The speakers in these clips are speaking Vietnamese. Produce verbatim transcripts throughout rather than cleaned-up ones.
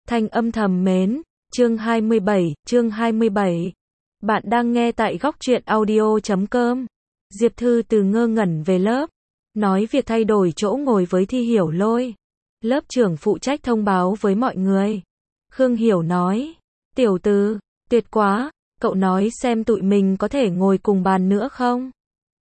Thanh âm thầm mến, chương hai mươi bảy, chương hai mươi bảy. Bạn đang nghe tại góc truyện audio chấm com. Diệp Thư Từ ngơ ngẩn về lớp, nói việc thay đổi chỗ ngồi với Thi Hiểu Lôi. Lớp trưởng phụ trách thông báo với mọi người. Khương Hiểu nói, tiểu Từ, tuyệt quá, cậu nói xem tụi mình có thể ngồi cùng bàn nữa không?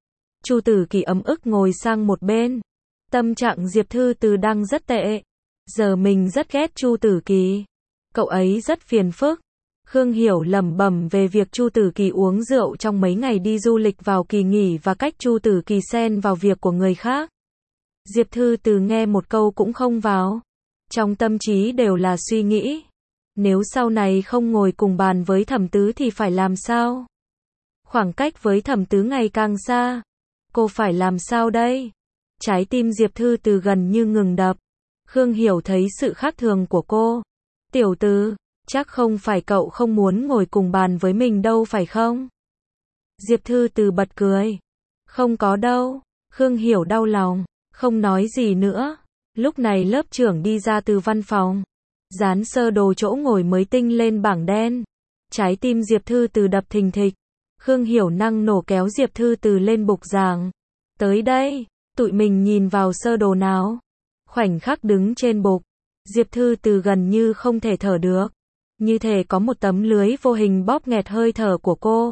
Chu Tử Kỳ ấm ức ngồi sang một bên. Tâm trạng Diệp Thư Từ đang rất tệ. Giờ mình rất ghét Chu Tử Kỳ. Cậu ấy rất phiền phức. Khương Hiểu lẩm bẩm về việc Chu Tử Kỳ uống rượu trong mấy ngày đi du lịch vào kỳ nghỉ và cách Chu Tử Kỳ xen vào việc của người khác. Diệp Thư Từ nghe một câu cũng không vào. Trong tâm trí đều là suy nghĩ. Nếu sau này không ngồi cùng bàn với Thẩm Tứ thì phải làm sao? Khoảng cách với Thẩm Tứ ngày càng xa. Cô phải làm sao đây? Trái tim Diệp Thư Từ gần như ngừng đập. Khương Hiểu thấy sự khác thường của cô. Tiểu Từ, chắc không phải cậu không muốn ngồi cùng bàn với mình đâu phải không? Diệp Thư Từ bật cười. Không có đâu. Khương Hiểu đau lòng, không nói gì nữa. Lúc này lớp trưởng đi ra từ văn phòng, dán sơ đồ chỗ ngồi mới tinh lên bảng đen. Trái tim Diệp Thư Từ đập thình thịch. Khương Hiểu năng nổ kéo Diệp Thư Từ lên bục giảng. Tới đây, tụi mình nhìn vào sơ đồ nào. Khoảnh khắc đứng trên bục, Diệp Thư Từ gần như không thể thở được. Như thể có một tấm lưới vô hình bóp nghẹt hơi thở của cô.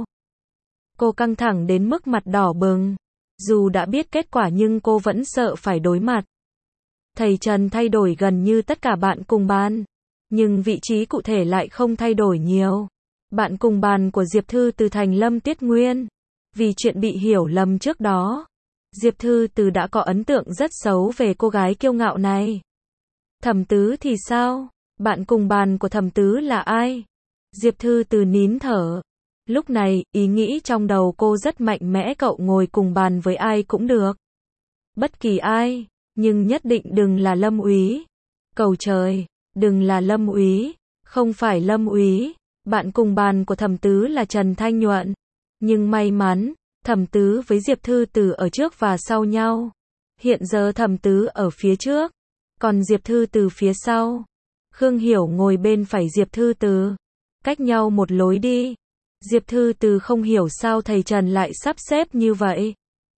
Cô căng thẳng đến mức mặt đỏ bừng. Dù đã biết kết quả nhưng cô vẫn sợ phải đối mặt. Thầy Trần thay đổi gần như tất cả bạn cùng bàn. Nhưng vị trí cụ thể lại không thay đổi nhiều. Bạn cùng bàn của Diệp Thư Từ thành Lâm Tiết Nguyên. Vì chuyện bị hiểu lầm trước đó, Diệp Thư Từ đã có ấn tượng rất xấu về cô gái kiêu ngạo này. Thẩm Tứ thì sao? Bạn cùng bàn của Thẩm Tứ là ai? Diệp Thư Từ nín thở. Lúc này, ý nghĩ trong đầu cô rất mạnh mẽ, cậu ngồi cùng bàn với ai cũng được. Bất kỳ ai, nhưng nhất định đừng là Lâm Úy. Cầu trời, đừng là Lâm Úy, không phải Lâm Úy. Bạn cùng bàn của Thẩm Tứ là Trần Thanh Nhuận. Nhưng may mắn, Thẩm Tứ với Diệp Thư Từ ở trước và sau nhau. Hiện giờ Thẩm Tứ ở phía trước, còn Diệp Thư Từ phía sau. Khương Hiểu ngồi bên phải Diệp Thư Từ, cách nhau một lối đi. Diệp Thư Từ không hiểu sao thầy Trần lại sắp xếp như vậy.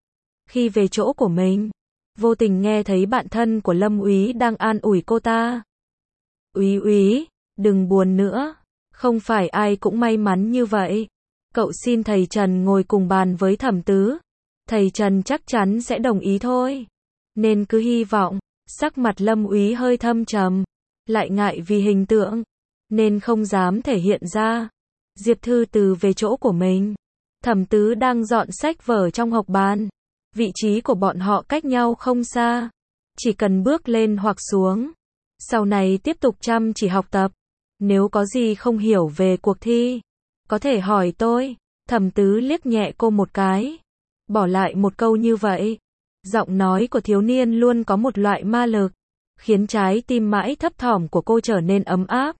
Khi về chỗ của mình, vô tình nghe thấy bạn thân của Lâm Úy đang an ủi cô ta. Úy Úy, đừng buồn nữa, không phải ai cũng may mắn như vậy. Cậu xin thầy Trần ngồi cùng bàn với Thẩm Tứ. Thầy Trần chắc chắn sẽ đồng ý thôi. Nên cứ hy vọng. Sắc mặt Lâm Úy hơi thâm trầm. Lại ngại vì hình tượng, nên không dám thể hiện ra. Diệp Thư Từ về chỗ của mình. Thẩm Tứ đang dọn sách vở trong học bàn. Vị trí của bọn họ cách nhau không xa. Chỉ cần bước lên hoặc xuống. Sau này tiếp tục chăm chỉ học tập. Nếu có gì không hiểu về cuộc thi, có thể hỏi tôi. Thẩm Tứ liếc nhẹ cô một cái. Bỏ lại một câu như vậy. Giọng nói của thiếu niên luôn có một loại ma lực, khiến trái tim mãi thấp thỏm của cô trở nên ấm áp.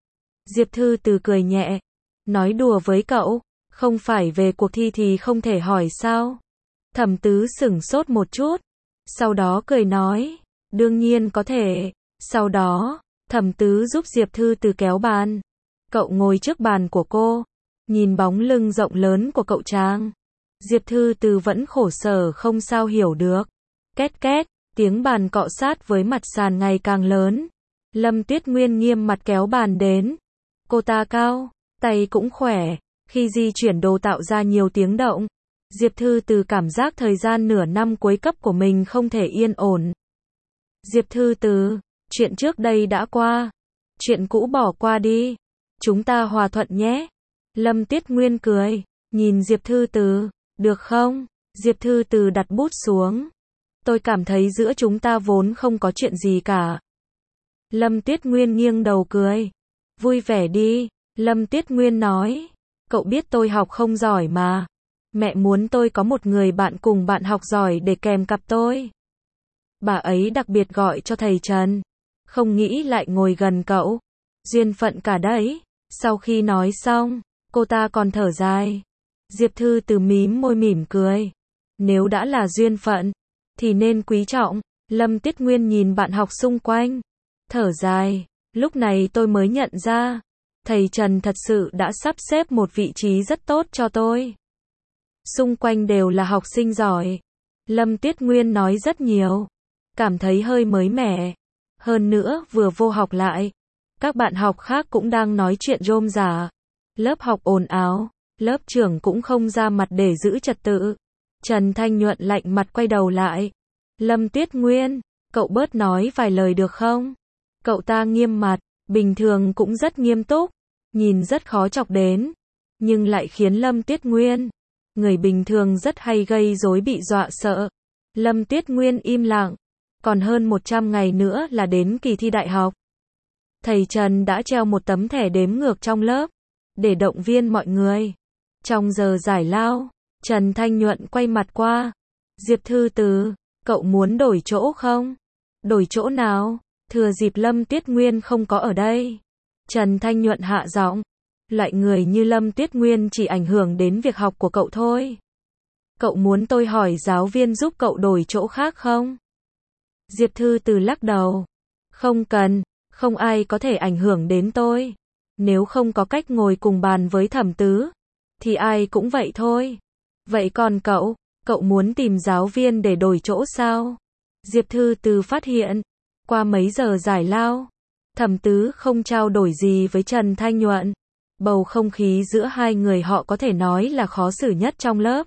Diệp Thư Từ cười nhẹ. Nói đùa với cậu, không phải về cuộc thi thì không thể hỏi sao? Thẩm Tứ sửng sốt một chút. Sau đó cười nói, đương nhiên có thể. Sau đó, Thẩm Tứ giúp Diệp Thư Từ kéo bàn. Cậu ngồi trước bàn của cô, nhìn bóng lưng rộng lớn của cậu chàng. Diệp Thư Từ vẫn khổ sở không sao hiểu được. Két két, tiếng bàn cọ sát với mặt sàn ngày càng lớn. Lâm Tuyết Nguyên nghiêm mặt kéo bàn đến. Cô ta cao, tay cũng khỏe, khi di chuyển đồ tạo ra nhiều tiếng động. Diệp Thư Từ cảm giác thời gian nửa năm cuối cấp của mình không thể yên ổn. Diệp Thư Từ, chuyện trước đây đã qua. Chuyện cũ bỏ qua đi. Chúng ta hòa thuận nhé. Lâm Tuyết Nguyên cười, nhìn Diệp Thư Từ. Được không? Diệp Thư Từ đặt bút xuống. Tôi cảm thấy giữa chúng ta vốn không có chuyện gì cả. Lâm Tuyết Nguyên nghiêng đầu cười. Vui vẻ đi. Lâm Tuyết Nguyên nói. Cậu biết tôi học không giỏi mà. Mẹ muốn tôi có một người bạn cùng bạn học giỏi để kèm cặp tôi. Bà ấy đặc biệt gọi cho thầy Trần. Không nghĩ lại ngồi gần cậu. Duyên phận cả đấy. Sau khi nói xong, cô ta còn thở dài. Diệp Thư Từ mím môi mỉm cười. Nếu đã là duyên phận, thì nên quý trọng. Lâm Tuyết Nguyên nhìn bạn học xung quanh. Thở dài. Lúc này tôi mới nhận ra, thầy Trần thật sự đã sắp xếp một vị trí rất tốt cho tôi. Xung quanh đều là học sinh giỏi. Lâm Tiết Nguyên nói rất nhiều. Cảm thấy hơi mới mẻ. Hơn nữa, vừa vô học lại. Các bạn học khác cũng đang nói chuyện rôm rả. Lớp học ồn ào. Lớp trưởng cũng không ra mặt để giữ trật tự. Trần Thanh Nhuận lạnh mặt quay đầu lại. Lâm Tiết Nguyên, cậu bớt nói vài lời được không? Cậu ta nghiêm mặt, bình thường cũng rất nghiêm túc. Nhìn rất khó chọc đến. Nhưng lại khiến Lâm Tiết Nguyên, người bình thường rất hay gây rối bị dọa sợ. Lâm Tiết Nguyên im lặng. Còn hơn một trăm ngày nữa là đến kỳ thi đại học. Thầy Trần đã treo một tấm thẻ đếm ngược trong lớp, để động viên mọi người. Trong giờ giải lao, Trần Thanh Nhuận quay mặt qua. Diệp Thư Từ, cậu muốn đổi chỗ không? Đổi chỗ nào? Thừa dịp Lâm Tiết Nguyên không có ở đây. Trần Thanh Nhuận hạ giọng. Loại người như Lâm Tiết Nguyên chỉ ảnh hưởng đến việc học của cậu thôi. Cậu muốn tôi hỏi giáo viên giúp cậu đổi chỗ khác không? Diệp Thư Từ lắc đầu. Không cần, không ai có thể ảnh hưởng đến tôi. Nếu không có cách ngồi cùng bàn với Thẩm Tứ, thì ai cũng vậy thôi. Vậy còn cậu, cậu muốn tìm giáo viên để đổi chỗ sao? Diệp Thư Từ phát hiện, qua mấy giờ giải lao, Thẩm Tứ không trao đổi gì với Trần Thanh Nhuận. Bầu không khí giữa hai người họ có thể nói là khó xử nhất trong lớp.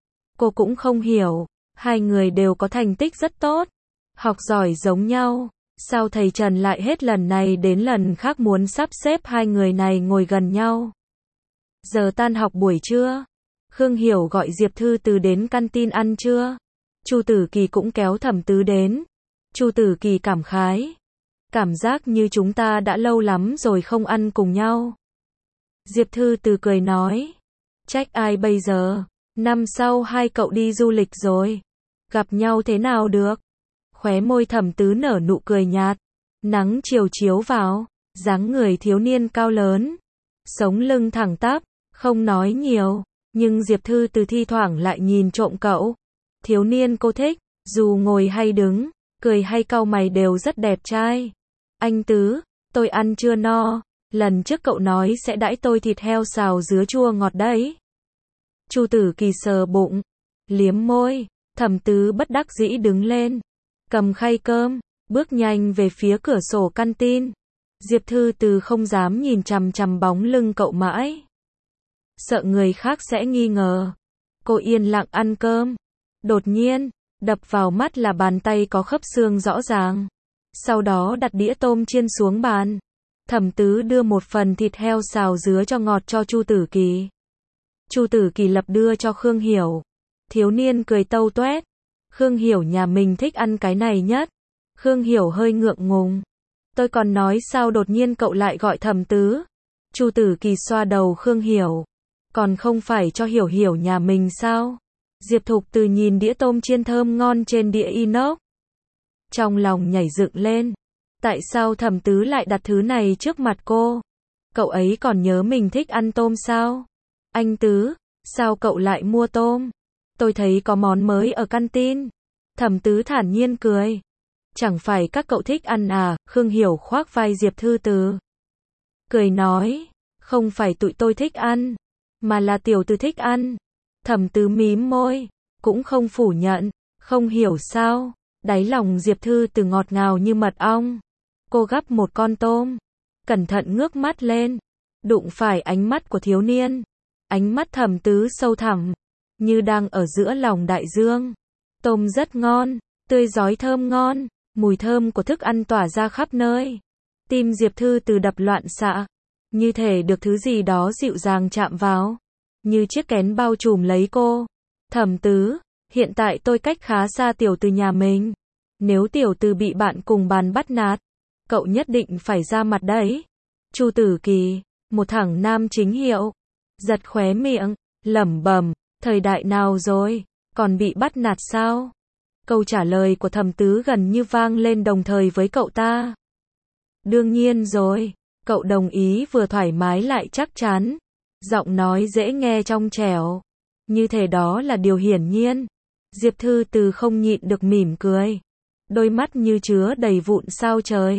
Cô cũng không hiểu, hai người đều có thành tích rất tốt, học giỏi giống nhau, sao thầy Trần lại hết lần này đến lần khác muốn sắp xếp hai người này ngồi gần nhau. Giờ tan học buổi trưa, Khương Hiểu gọi Diệp Thư Từ đến canteen ăn trưa. Chu Tử Kỳ cũng kéo Thẩm Tứ đến. Chu Tử Kỳ cảm khái, cảm giác như chúng ta đã lâu lắm rồi không ăn cùng nhau. Diệp Thư Từ cười nói, trách ai bây giờ, năm sau hai cậu đi du lịch rồi, gặp nhau thế nào được? Khóe môi Thẩm Tứ nở nụ cười nhạt, nắng chiều chiếu vào, dáng người thiếu niên cao lớn, sống lưng thẳng tắp, không nói nhiều, nhưng Diệp Thư Từ thi thoảng lại nhìn trộm cậu. Thiếu niên cô thích, dù ngồi hay đứng, cười hay cau mày đều rất đẹp trai. Anh Tứ, tôi ăn chưa no, lần trước cậu nói sẽ đãi tôi thịt heo xào dứa chua ngọt đấy. Chu Tử Kỳ sờ bụng, liếm môi. Thẩm Tứ bất đắc dĩ đứng lên, cầm khay cơm, bước nhanh về phía cửa sổ canteen. Diệp Thư Từ không dám nhìn chằm chằm bóng lưng cậu mãi, sợ người khác sẽ nghi ngờ. Cô yên lặng ăn cơm. Đột nhiên, đập vào mắt là bàn tay có khớp xương rõ ràng. Sau đó đặt đĩa tôm chiên xuống bàn. Thẩm Tứ đưa một phần thịt heo xào dứa cho ngọt cho Chu Tử Kỳ. Chu Tử Kỳ lập đưa cho Khương Hiểu. Thiếu niên cười tâu toét. Khương Hiểu nhà mình thích ăn cái này nhất. Khương Hiểu hơi ngượng ngùng. Tôi còn nói sao đột nhiên cậu lại gọi Thẩm Tứ. Chu Tử Kỳ xoa đầu Khương Hiểu. Còn không phải cho Hiểu Hiểu nhà mình sao? Diệp Thục Từ nhìn đĩa tôm chiên thơm ngon trên đĩa inox. Trong lòng nhảy dựng lên. Tại sao Thẩm Tứ lại đặt thứ này trước mặt cô? Cậu ấy còn nhớ mình thích ăn tôm sao? Anh Tứ, sao cậu lại mua tôm? Tôi thấy có món mới ở canteen. Thẩm Tứ thản nhiên cười. Chẳng phải các cậu thích ăn à? Khương Hiểu khoác vai Diệp Thư Từ, cười nói, không phải tụi tôi thích ăn, mà là tiểu Từ thích ăn. Thẩm Tứ mím môi, cũng không phủ nhận, không hiểu sao, đáy lòng Diệp Thư Từ ngọt ngào như mật ong. Cô gắp một con tôm, cẩn thận ngước mắt lên, đụng phải ánh mắt của thiếu niên. Ánh mắt Thẩm Tứ sâu thẳm, như đang ở giữa lòng đại dương. Tôm rất ngon, tươi rói thơm ngon, mùi thơm của thức ăn tỏa ra khắp nơi. Tim Diệp Thư Từ đập loạn xạ, như thể được thứ gì đó dịu dàng chạm vào, như chiếc kén bao trùm lấy cô. Thẩm Tứ, hiện tại tôi cách khá xa tiểu Từ nhà mình. Nếu tiểu Từ bị bạn cùng bàn bắt nạt, cậu nhất định phải ra mặt đấy. Chu Tử Kỳ, một thằng nam chính hiệu, giật khóe miệng, lẩm bẩm, thời đại nào rồi, còn bị bắt nạt sao? Câu trả lời của Thẩm Tứ gần như vang lên đồng thời với cậu ta. Đương nhiên rồi, cậu đồng ý vừa thoải mái lại chắc chắn. Giọng nói dễ nghe trong trẻo, như thể đó là điều hiển nhiên. Diệp Thư Từ không nhịn được mỉm cười. Đôi mắt như chứa đầy vụn sao trời.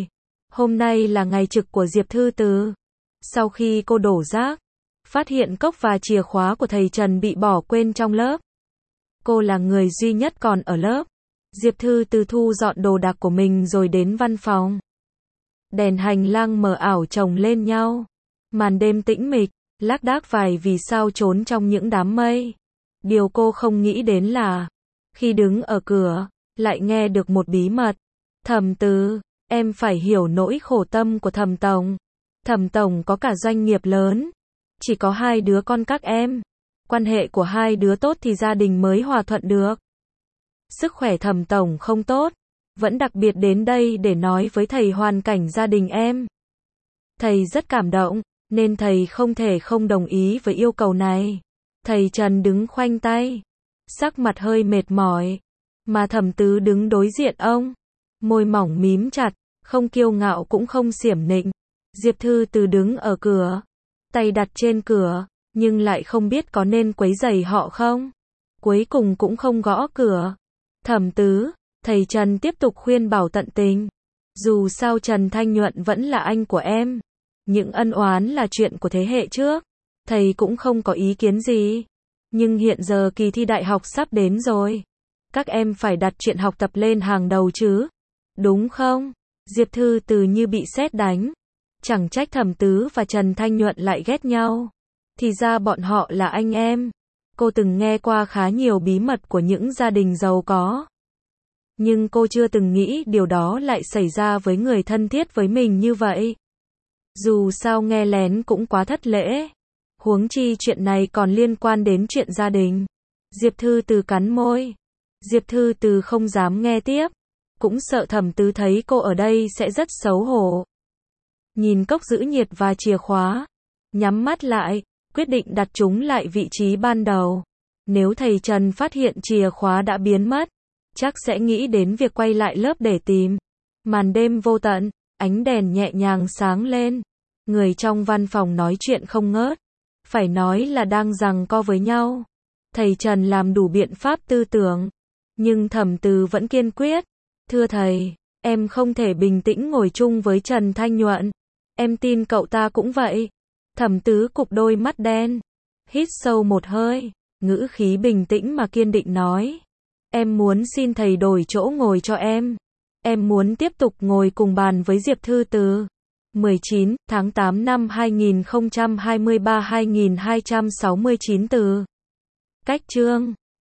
Hôm nay là ngày trực của Diệp Thư Từ. Sau khi cô đổ rác, phát hiện cốc và chìa khóa của thầy Trần bị bỏ quên trong lớp. Cô là người duy nhất còn ở lớp. Diệp Thư Từ thu dọn đồ đạc của mình rồi đến văn phòng. Đèn hành lang mờ ảo chồng lên nhau. Màn đêm tĩnh mịch, lác đác vài vì sao trốn trong những đám mây. Điều cô không nghĩ đến là, khi đứng ở cửa, lại nghe được một bí mật. Thẩm Từ, em phải hiểu nỗi khổ tâm của Thẩm Tổng. Thẩm Tổng có cả doanh nghiệp lớn. Chỉ có hai đứa con các em. Quan hệ của hai đứa tốt thì gia đình mới hòa thuận được. Sức khỏe Thẩm Tổng không tốt. Vẫn đặc biệt đến đây để nói với thầy hoàn cảnh gia đình em. Thầy rất cảm động, nên thầy không thể không đồng ý với yêu cầu này. Thầy Trần đứng khoanh tay, sắc mặt hơi mệt mỏi. Mà Thẩm Tứ đứng đối diện ông, môi mỏng mím chặt, không kiêu ngạo cũng không xiểm nịnh. Diệp Thư Từ đứng ở cửa, tay đặt trên cửa, nhưng lại không biết có nên quấy rầy họ không. Cuối cùng cũng không gõ cửa. Thẩm Tứ, thầy Trần tiếp tục khuyên bảo tận tình. Dù sao Trần Thanh Nhuận vẫn là anh của em. Những ân oán là chuyện của thế hệ trước. Thầy cũng không có ý kiến gì. Nhưng hiện giờ kỳ thi đại học sắp đến rồi. Các em phải đặt chuyện học tập lên hàng đầu chứ. Đúng không? Diệp Thư Từ như bị sét đánh. Chẳng trách Thẩm Tứ và Trần Thanh Nhuận lại ghét nhau. Thì ra bọn họ là anh em. Cô từng nghe qua khá nhiều bí mật của những gia đình giàu có. Nhưng cô chưa từng nghĩ điều đó lại xảy ra với người thân thiết với mình như vậy. Dù sao nghe lén cũng quá thất lễ. Huống chi chuyện này còn liên quan đến chuyện gia đình. Diệp Thư Từ cắn môi. Diệp Thư Từ không dám nghe tiếp. Cũng sợ Thẩm Tứ thấy cô ở đây sẽ rất xấu hổ. Nhìn cốc giữ nhiệt và chìa khóa. Nhắm mắt lại, quyết định đặt chúng lại vị trí ban đầu. Nếu thầy Trần phát hiện chìa khóa đã biến mất, chắc sẽ nghĩ đến việc quay lại lớp để tìm. Màn đêm vô tận, ánh đèn nhẹ nhàng sáng lên. Người trong văn phòng nói chuyện không ngớt. Phải nói là đang giằng co với nhau. Thầy Trần làm đủ biện pháp tư tưởng. Nhưng Thẩm Từ vẫn kiên quyết. Thưa thầy, em không thể bình tĩnh ngồi chung với Trần Thanh Nhuận. Em tin cậu ta cũng vậy. Thẩm Tứ cụp đôi mắt đen. Hít sâu một hơi. Ngữ khí bình tĩnh mà kiên định nói. Em muốn xin thầy đổi chỗ ngồi cho em. Em muốn tiếp tục ngồi cùng bàn với Diệp Thư Từ. mười chín tháng tám năm hai nghìn không trăm hai mươi ba hai nghìn hai trăm sáu mươi chín từ. Cách chương